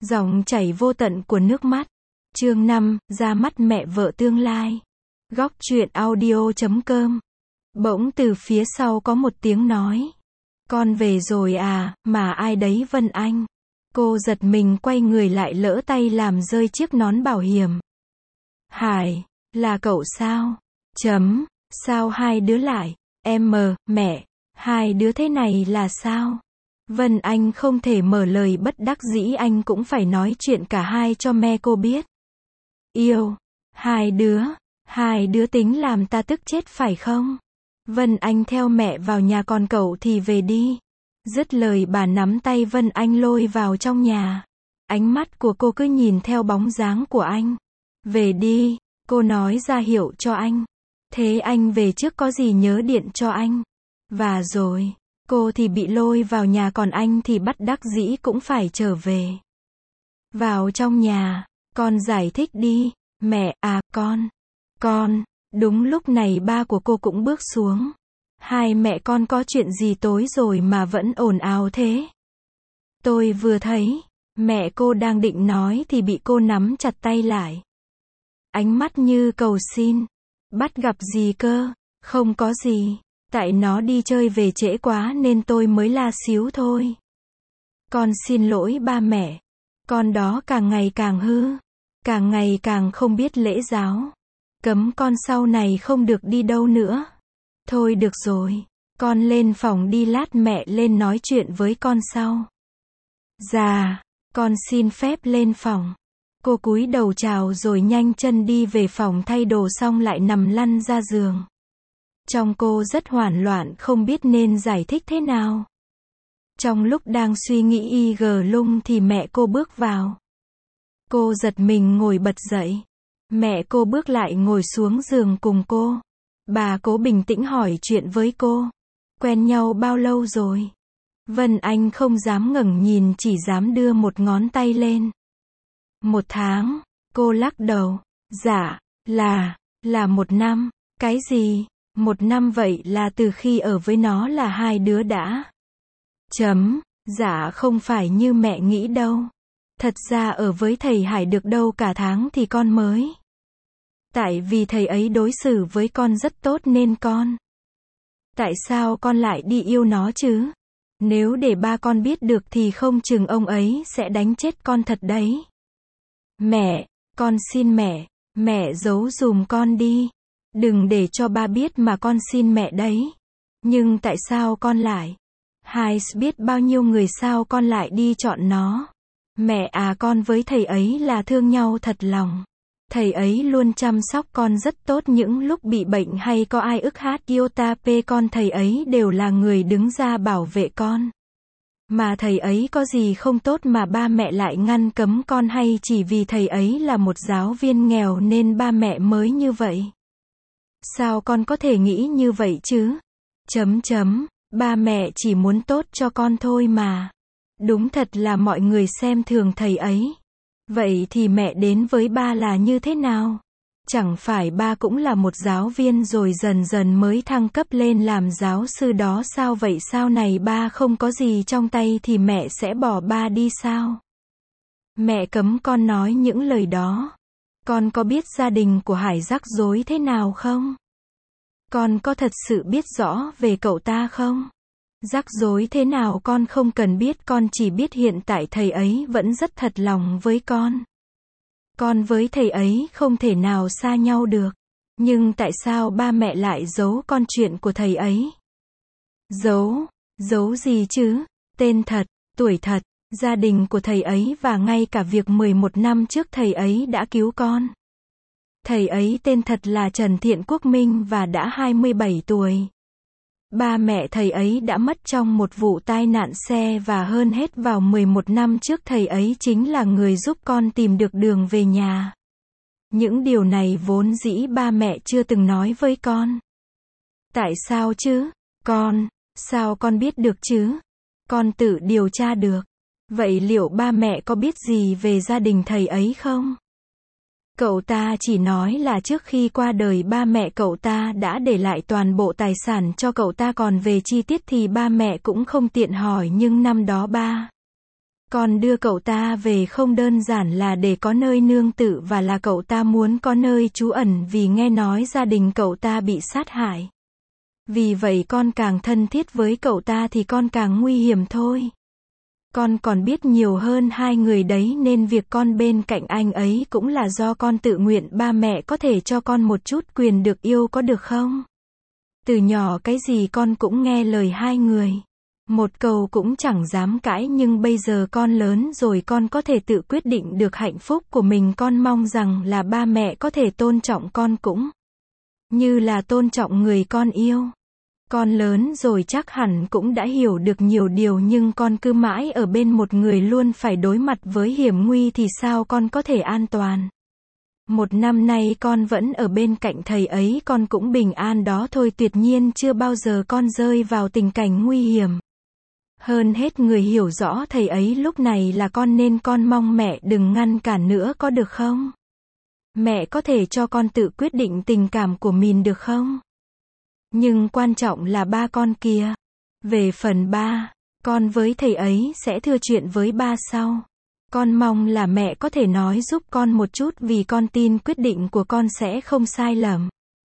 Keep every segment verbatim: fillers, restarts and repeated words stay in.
Dòng chảy vô tận của nước mắt. Chương năm, ra mắt mẹ vợ tương lai. Góc truyện audio chấm com. Bỗng từ phía sau có một tiếng nói. Con về rồi à, mà ai đấy Vân Anh? Cô giật mình quay người lại lỡ tay làm rơi chiếc nón bảo hiểm. Hải, là cậu sao? Chấm, sao hai đứa lại? Em mờ, mẹ, hai đứa thế này là sao? Vân Anh không thể mở lời, bất đắc dĩ anh cũng phải nói chuyện cả hai cho me cô biết. Yêu, hai đứa, hai đứa tính làm ta tức chết phải không? Vân Anh theo mẹ vào nhà, còn cậu thì về đi. Dứt lời bà nắm tay Vân Anh lôi vào trong nhà. Ánh mắt của cô cứ nhìn theo bóng dáng của anh. Về đi, cô nói ra hiệu cho anh. Thế anh về trước, có gì nhớ điện cho anh. Và rồi, cô thì bị lôi vào nhà, còn anh thì bất đắc dĩ cũng phải trở về. Vào trong nhà, con giải thích đi. Mẹ, à, con, con, đúng lúc này ba của cô cũng bước xuống. Hai mẹ con có chuyện gì tối rồi mà vẫn ồn ào thế? Tôi vừa thấy, mẹ cô đang định nói thì bị cô nắm chặt tay lại. Ánh mắt như cầu xin. Bắt gặp gì cơ? Không có gì. Tại nó đi chơi về trễ quá nên tôi mới la xíu thôi. Con xin lỗi ba mẹ. Con đó càng ngày càng hư. Càng ngày càng không biết lễ giáo. Cấm con sau này không được đi đâu nữa. Thôi được rồi. Con lên phòng đi, lát mẹ lên nói chuyện với con sau. Dạ, con xin phép lên phòng. Cô cúi đầu chào rồi nhanh chân đi về phòng, thay đồ xong lại nằm lăn ra giường. Trong cô rất hoảng loạn, không biết nên giải thích thế nào. Trong lúc đang suy nghĩ y gờ lung thì mẹ cô bước vào. Cô giật mình ngồi bật dậy. Mẹ cô bước lại ngồi xuống giường cùng cô. Bà cố bình tĩnh hỏi chuyện với cô. Quen nhau bao lâu rồi? Vân Anh không dám ngẩng nhìn, chỉ dám đưa một ngón tay lên. Một tháng, cô lắc đầu. Dạ, là, là một năm. Cái gì? Một năm? Vậy là từ khi ở với nó là hai đứa đã. Chấm, dạ không phải như mẹ nghĩ đâu. Thật ra ở với thầy Hải được đâu cả tháng thì con mới. Tại vì thầy ấy đối xử với con rất tốt nên con. Tại sao con lại đi yêu nó chứ? Nếu để ba con biết được thì không chừng ông ấy sẽ đánh chết con thật đấy. Mẹ, con xin mẹ, mẹ giấu giùm con đi. Đừng để cho ba biết mà, con xin mẹ đấy. Nhưng tại sao con lại? Hải biết bao nhiêu người, sao con lại đi chọn nó? Mẹ à, con với thầy ấy là thương nhau thật lòng. Thầy ấy luôn chăm sóc con rất tốt, những lúc bị bệnh hay có ai ức hát iota pe con, thầy ấy đều là người đứng ra bảo vệ con. Mà thầy ấy có gì không tốt mà ba mẹ lại ngăn cấm con, hay chỉ vì thầy ấy là một giáo viên nghèo nên ba mẹ mới như vậy? Sao con có thể nghĩ như vậy chứ? Chấm chấm, ba mẹ chỉ muốn tốt cho con thôi mà. Đúng thật là mọi người xem thường thầy ấy. Vậy thì mẹ đến với ba là như thế nào? Chẳng phải ba cũng là một giáo viên rồi dần dần mới thăng cấp lên làm giáo sư đó sao? Vậy sau này ba không có gì trong tay thì mẹ sẽ bỏ ba đi sao? Mẹ cấm con nói những lời đó. Con có biết gia đình của Hải rắc rối thế nào không? Con có thật sự biết rõ về cậu ta không? Rắc rối thế nào con không cần biết, con chỉ biết hiện tại thầy ấy vẫn rất thật lòng với con. Con với thầy ấy không thể nào xa nhau được. Nhưng tại sao ba mẹ lại giấu con chuyện của thầy ấy? Giấu? Giấu gì chứ? Tên thật, tuổi thật, gia đình của thầy ấy và ngay cả việc mười một năm trước thầy ấy đã cứu con. Thầy ấy tên thật là Trần Thiện Quốc Minh và đã hai mươi bảy tuổi. Ba mẹ thầy ấy đã mất trong một vụ tai nạn xe, và hơn hết vào mười một năm trước thầy ấy chính là người giúp con tìm được đường về nhà. Những điều này vốn dĩ ba mẹ chưa từng nói với con. Tại sao chứ? Con, sao con biết được chứ? Con tự điều tra được. Vậy liệu ba mẹ có biết gì về gia đình thầy ấy không? Cậu ta chỉ nói là trước khi qua đời ba mẹ cậu ta đã để lại toàn bộ tài sản cho cậu ta, còn về chi tiết thì ba mẹ cũng không tiện hỏi, nhưng năm đó ba Con đưa cậu ta về không đơn giản là để có nơi nương tựa và là cậu ta muốn có nơi trú ẩn vì nghe nói gia đình cậu ta bị sát hại. Vì vậy con càng thân thiết với cậu ta thì con càng nguy hiểm thôi. Con còn biết nhiều hơn hai người đấy nên việc con bên cạnh anh ấy cũng là do con tự nguyện. Ba mẹ có thể cho con một chút quyền được yêu có được không? Từ nhỏ cái gì con cũng nghe lời hai người. Một câu cũng chẳng dám cãi, nhưng bây giờ con lớn rồi con có thể tự quyết định được hạnh phúc của mình. Con mong rằng là ba mẹ có thể tôn trọng con cũng như là tôn trọng người con yêu. Con lớn rồi chắc hẳn cũng đã hiểu được nhiều điều, nhưng con cứ mãi ở bên một người luôn phải đối mặt với hiểm nguy thì sao con có thể an toàn. Một năm nay con vẫn ở bên cạnh thầy ấy, con cũng bình an đó thôi, tuyệt nhiên chưa bao giờ con rơi vào tình cảnh nguy hiểm. Hơn hết người hiểu rõ thầy ấy lúc này là con nên con mong mẹ đừng ngăn cản nữa có được không? Mẹ có thể cho con tự quyết định tình cảm của mình được không? Nhưng quan trọng là ba con kìa. Về phần ba, con với thầy ấy sẽ thưa chuyện với ba sau. Con mong là mẹ có thể nói giúp con một chút vì con tin quyết định của con sẽ không sai lầm.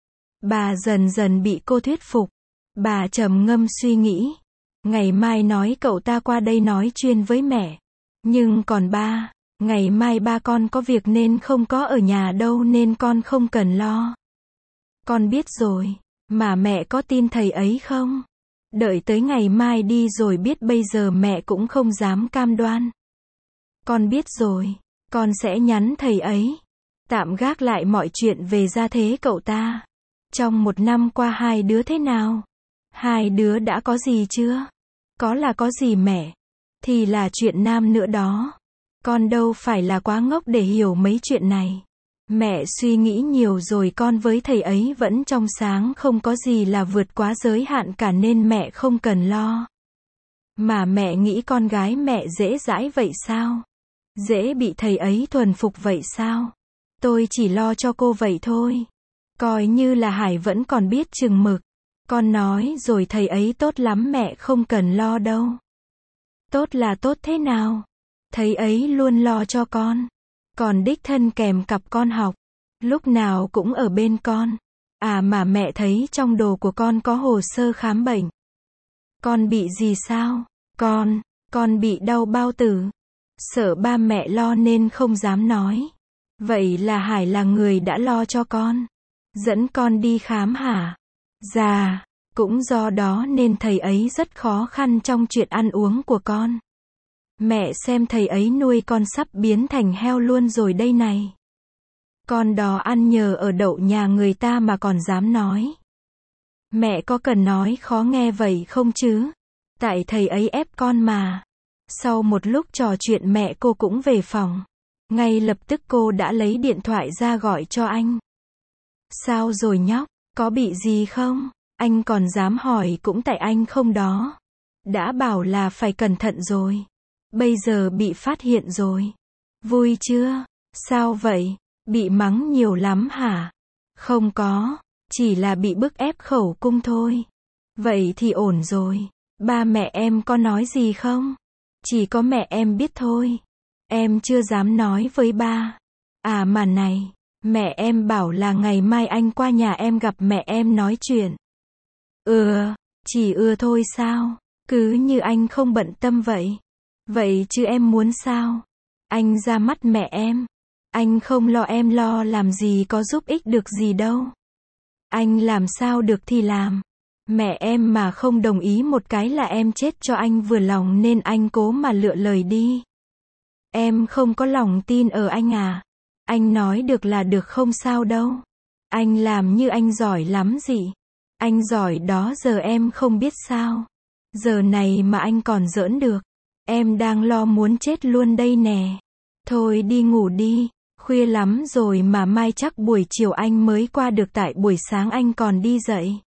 Bà dần dần bị cô thuyết phục. Bà trầm ngâm suy nghĩ. Ngày mai nói cậu ta qua đây nói chuyện với mẹ. Nhưng còn ba, ngày mai ba con có việc nên không có ở nhà đâu nên con không cần lo. Con biết rồi. Mà mẹ có tin thầy ấy không? Đợi tới ngày mai đi rồi biết, bây giờ mẹ cũng không dám cam đoan. Con biết rồi. Con sẽ nhắn thầy ấy. Tạm gác lại mọi chuyện về gia thế cậu ta. Trong một năm qua hai đứa thế nào? Hai đứa đã có gì chưa? Có là có gì mẹ? Thì là chuyện nam nữa đó. Con đâu phải là quá ngốc để hiểu mấy chuyện này. Mẹ suy nghĩ nhiều rồi, con với thầy ấy vẫn trong sáng, không có gì là vượt quá giới hạn cả nên mẹ không cần lo. Mà mẹ nghĩ con gái mẹ dễ dãi vậy sao? Dễ bị thầy ấy thuần phục vậy sao? Tôi chỉ lo cho cô vậy thôi. Coi như là Hải vẫn còn biết chừng mực. Con nói rồi, thầy ấy tốt lắm, mẹ không cần lo đâu. Tốt là tốt thế nào? Thầy ấy luôn lo cho con. Còn đích thân kèm cặp con học. Lúc nào cũng ở bên con. À mà mẹ thấy trong đồ của con có hồ sơ khám bệnh. Con bị gì sao? Con, con bị đau bao tử. Sợ ba mẹ lo nên không dám nói. Vậy là Hải là người đã lo cho con. Dẫn con đi khám hả? Dạ, cũng do đó nên thầy ấy rất khó khăn trong chuyện ăn uống của con. Mẹ xem thầy ấy nuôi con sắp biến thành heo luôn rồi đây này. Con đó ăn nhờ ở đậu nhà người ta mà còn dám nói. Mẹ có cần nói khó nghe vậy không chứ? Tại thầy ấy ép con mà. Sau một lúc trò chuyện mẹ cô cũng về phòng. Ngay lập tức cô đã lấy điện thoại ra gọi cho anh. Sao rồi nhóc, có bị gì không? Anh còn dám hỏi cũng tại anh không đó. Đã bảo là phải cẩn thận rồi. Bây giờ bị phát hiện rồi. Vui chưa? Sao vậy? Bị mắng nhiều lắm hả? Không có, chỉ là bị bức ép khẩu cung thôi. Vậy thì ổn rồi. Ba mẹ em có nói gì không? Chỉ có mẹ em biết thôi. Em chưa dám nói với ba. À mà này, mẹ em bảo là ngày mai anh qua nhà em gặp mẹ em nói chuyện. Ừ, chỉ ưa thôi sao? Cứ như anh không bận tâm vậy. Vậy chứ em muốn sao? Anh ra mắt mẹ em. Anh không lo em lo làm gì có giúp ích được gì đâu. Anh làm sao được thì làm. Mẹ em mà không đồng ý một cái là em chết cho anh vừa lòng nên anh cố mà lựa lời đi. Em không có lòng tin ở anh à? Anh nói được là được không sao đâu. Anh làm như anh giỏi lắm gì. Anh giỏi đó giờ em không biết sao. Giờ này mà anh còn giỡn được. Em đang lo muốn chết luôn đây nè. Thôi đi ngủ đi. Khuya lắm rồi mà mai chắc buổi chiều anh mới qua được tại buổi sáng anh còn đi dậy.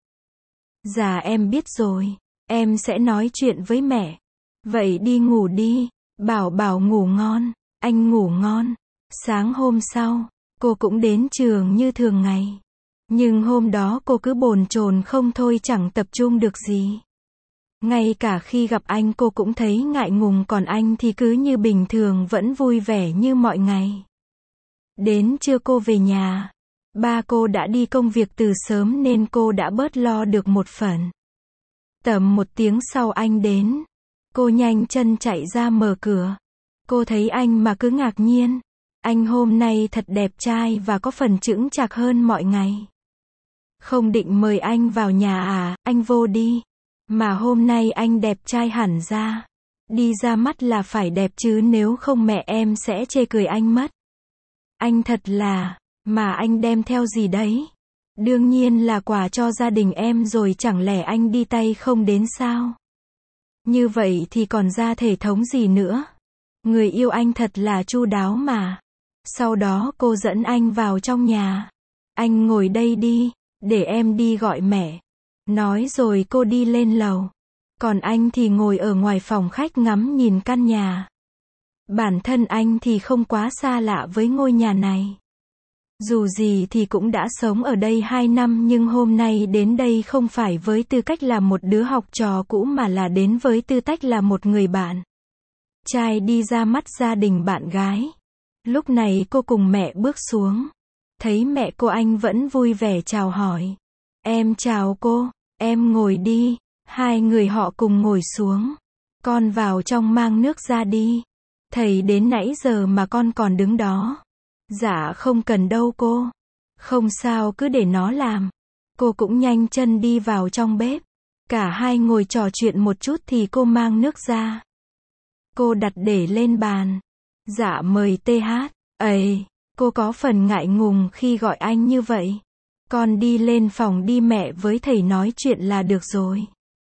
Dạ em biết rồi. Em sẽ nói chuyện với mẹ. Vậy đi ngủ đi. Bảo Bảo ngủ ngon. Anh ngủ ngon. Sáng hôm sau, cô cũng đến trường như thường ngày. Nhưng hôm đó cô cứ bồn chồn không thôi, chẳng tập trung được gì. Ngay cả khi gặp anh cô cũng thấy ngại ngùng, còn anh thì cứ như bình thường, vẫn vui vẻ như mọi ngày. Đến trưa cô về nhà. Ba cô đã đi công việc từ sớm nên cô đã bớt lo được một phần. Tầm một tiếng sau anh đến. Cô nhanh chân chạy ra mở cửa. Cô thấy anh mà cứ ngạc nhiên. Anh hôm nay thật đẹp trai và có phần chững chạc hơn mọi ngày. Không định mời anh vào nhà à, anh vô đi. Mà hôm nay anh đẹp trai hẳn ra. Đi ra mắt là phải đẹp chứ, nếu không mẹ em sẽ chê cười anh mất. Anh thật là, mà anh đem theo gì đấy? Đương nhiên là quà cho gia đình em rồi, chẳng lẽ anh đi tay không đến sao? Như vậy thì còn ra thể thống gì nữa? Người yêu anh thật là chu đáo mà. Sau đó cô dẫn anh vào trong nhà. Anh ngồi đây đi, để em đi gọi mẹ. Nói rồi cô đi lên lầu. Còn anh thì ngồi ở ngoài phòng khách ngắm nhìn căn nhà. Bản thân anh thì không quá xa lạ với ngôi nhà này. Dù gì thì cũng đã sống ở đây hai năm, nhưng hôm nay đến đây không phải với tư cách là một đứa học trò cũ mà là đến với tư cách là một người bạn. Trai đi ra mắt gia đình bạn gái. Lúc này cô cùng mẹ bước xuống. Thấy mẹ cô, anh vẫn vui vẻ chào hỏi. Em chào cô, em ngồi đi. Hai người họ cùng ngồi xuống. Con vào trong mang nước ra đi. Thầy đến nãy giờ mà con còn đứng đó. Dạ không cần đâu cô. Không sao, cứ để nó làm. Cô cũng nhanh chân đi vào trong bếp. Cả hai ngồi trò chuyện một chút thì cô mang nước ra. Cô đặt để lên bàn. Dạ mời tê hát. Ấy, cô có phần ngại ngùng khi gọi anh như vậy. Con đi lên phòng đi, mẹ với thầy nói chuyện là được rồi.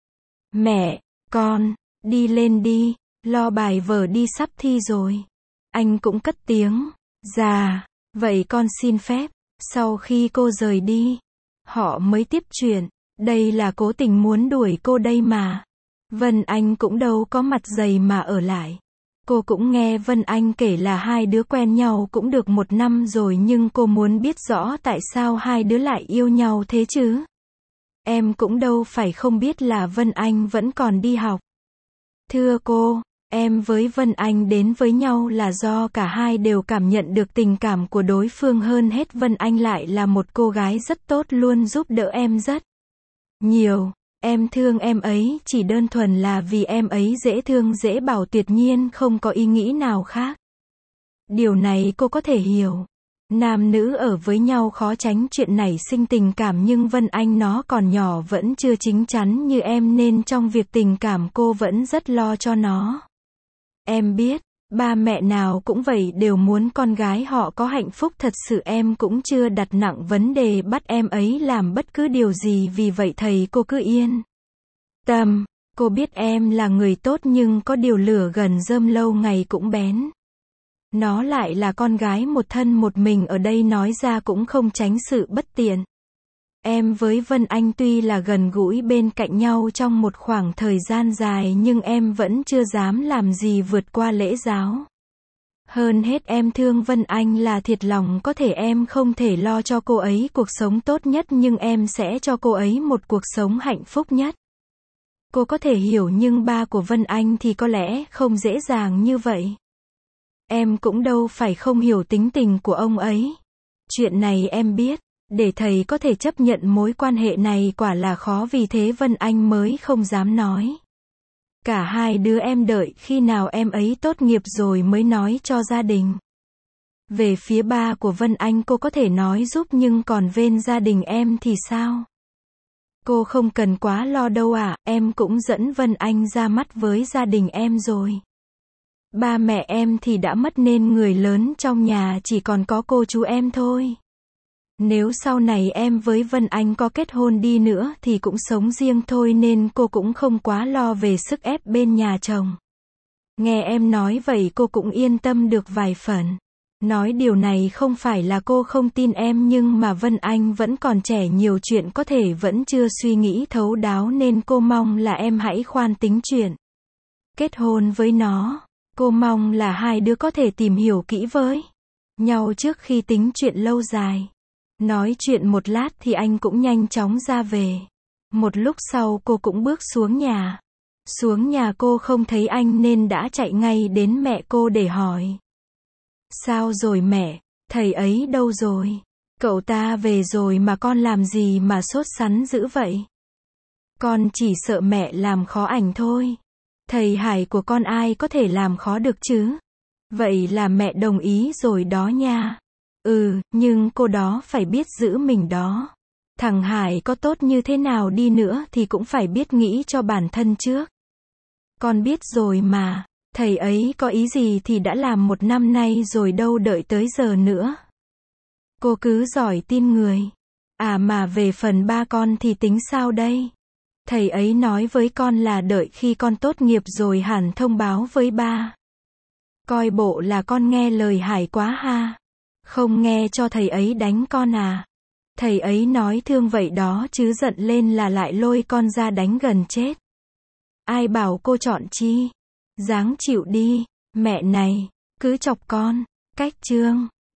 Mẹ, con, đi lên đi, lo bài vở đi, sắp thi rồi. Anh cũng cất tiếng. Dạ, vậy con xin phép. Sau khi cô rời đi, họ mới tiếp chuyện. Đây là cố tình muốn đuổi cô đây mà. Vân Anh cũng đâu có mặt dày mà ở lại. Cô cũng nghe Vân Anh kể là hai đứa quen nhau cũng được một năm rồi, nhưng cô muốn biết rõ tại sao hai đứa lại yêu nhau thế chứ. Em cũng đâu phải không biết là Vân Anh vẫn còn đi học. Thưa cô, em với Vân Anh đến với nhau là do cả hai đều cảm nhận được tình cảm của đối phương. Hơn hết Vân Anh lại là một cô gái rất tốt, luôn giúp đỡ em rất nhiều. Em thương em ấy chỉ đơn thuần là vì em ấy dễ thương dễ bảo, tuyệt nhiên không có ý nghĩ nào khác. Điều này cô có thể hiểu. Nam nữ ở với nhau khó tránh chuyện nảy sinh tình cảm, nhưng Vân Anh nó còn nhỏ, vẫn chưa chín chắn như em, nên trong việc tình cảm cô vẫn rất lo cho nó. Em biết, ba mẹ nào cũng vậy, đều muốn con gái họ có hạnh phúc thật sự. Em cũng chưa đặt nặng vấn đề bắt em ấy làm bất cứ điều gì, vì vậy thầy cô cứ yên tâm. Cô biết em là người tốt, nhưng có điều lửa gần rơm lâu ngày cũng bén. Nó lại là con gái một thân một mình ở đây, nói ra cũng không tránh sự bất tiện. Em với Vân Anh tuy là gần gũi bên cạnh nhau trong một khoảng thời gian dài, nhưng em vẫn chưa dám làm gì vượt qua lễ giáo. Hơn hết em thương Vân Anh là thiệt lòng, có thể em không thể lo cho cô ấy cuộc sống tốt nhất, nhưng em sẽ cho cô ấy một cuộc sống hạnh phúc nhất. Cô có thể hiểu, nhưng ba của Vân Anh thì có lẽ không dễ dàng như vậy. Em cũng đâu phải không hiểu tính tình của ông ấy. Chuyện này em biết. Để thầy có thể chấp nhận mối quan hệ này quả là khó, vì thế Vân Anh mới không dám nói. Cả hai đứa em đợi khi nào em ấy tốt nghiệp rồi mới nói cho gia đình. Về phía ba của Vân Anh cô có thể nói giúp, nhưng còn bên gia đình em thì sao? Cô không cần quá lo đâu ạ, à, em cũng dẫn Vân Anh ra mắt với gia đình em rồi. Ba mẹ em thì đã mất nên người lớn trong nhà chỉ còn có cô chú em thôi. Nếu sau này em với Vân Anh có kết hôn đi nữa thì cũng sống riêng thôi, nên cô cũng không quá lo về sức ép bên nhà chồng. Nghe em nói vậy cô cũng yên tâm được vài phần. Nói điều này không phải là cô không tin em, nhưng mà Vân Anh vẫn còn trẻ, nhiều chuyện có thể vẫn chưa suy nghĩ thấu đáo, nên cô mong là em hãy khoan tính chuyện kết hôn với nó. Cô mong là hai đứa có thể tìm hiểu kỹ với nhau trước khi tính chuyện lâu dài. Nói chuyện một lát thì anh cũng nhanh chóng ra về. Một lúc sau cô cũng bước xuống nhà. Xuống nhà cô không thấy anh nên đã chạy ngay đến mẹ cô để hỏi. Sao rồi mẹ, thầy ấy đâu rồi? Cậu ta về rồi mà con làm gì mà sốt sắng dữ vậy? Con chỉ sợ mẹ làm khó ảnh thôi. Thầy Hải của con ai có thể làm khó được chứ? Vậy là mẹ đồng ý rồi đó nha. Ừ, nhưng cô đó phải biết giữ mình đó. Thằng Hải có tốt như thế nào đi nữa thì cũng phải biết nghĩ cho bản thân trước. Con biết rồi mà, thầy ấy có ý gì thì đã làm một năm nay rồi đâu đợi tới giờ nữa. Cô cứ giỏi tin người. À mà về phần ba con thì tính sao đây? Thầy ấy nói với con là đợi khi con tốt nghiệp rồi hẳn thông báo với ba. Coi bộ là con nghe lời Hải quá ha. Không nghe cho thầy ấy đánh con à? Thầy ấy nói thương vậy đó chứ giận lên là lại lôi con ra đánh gần chết. Ai bảo cô chọn chi? Ráng chịu đi, mẹ này, cứ chọc con. Cách chương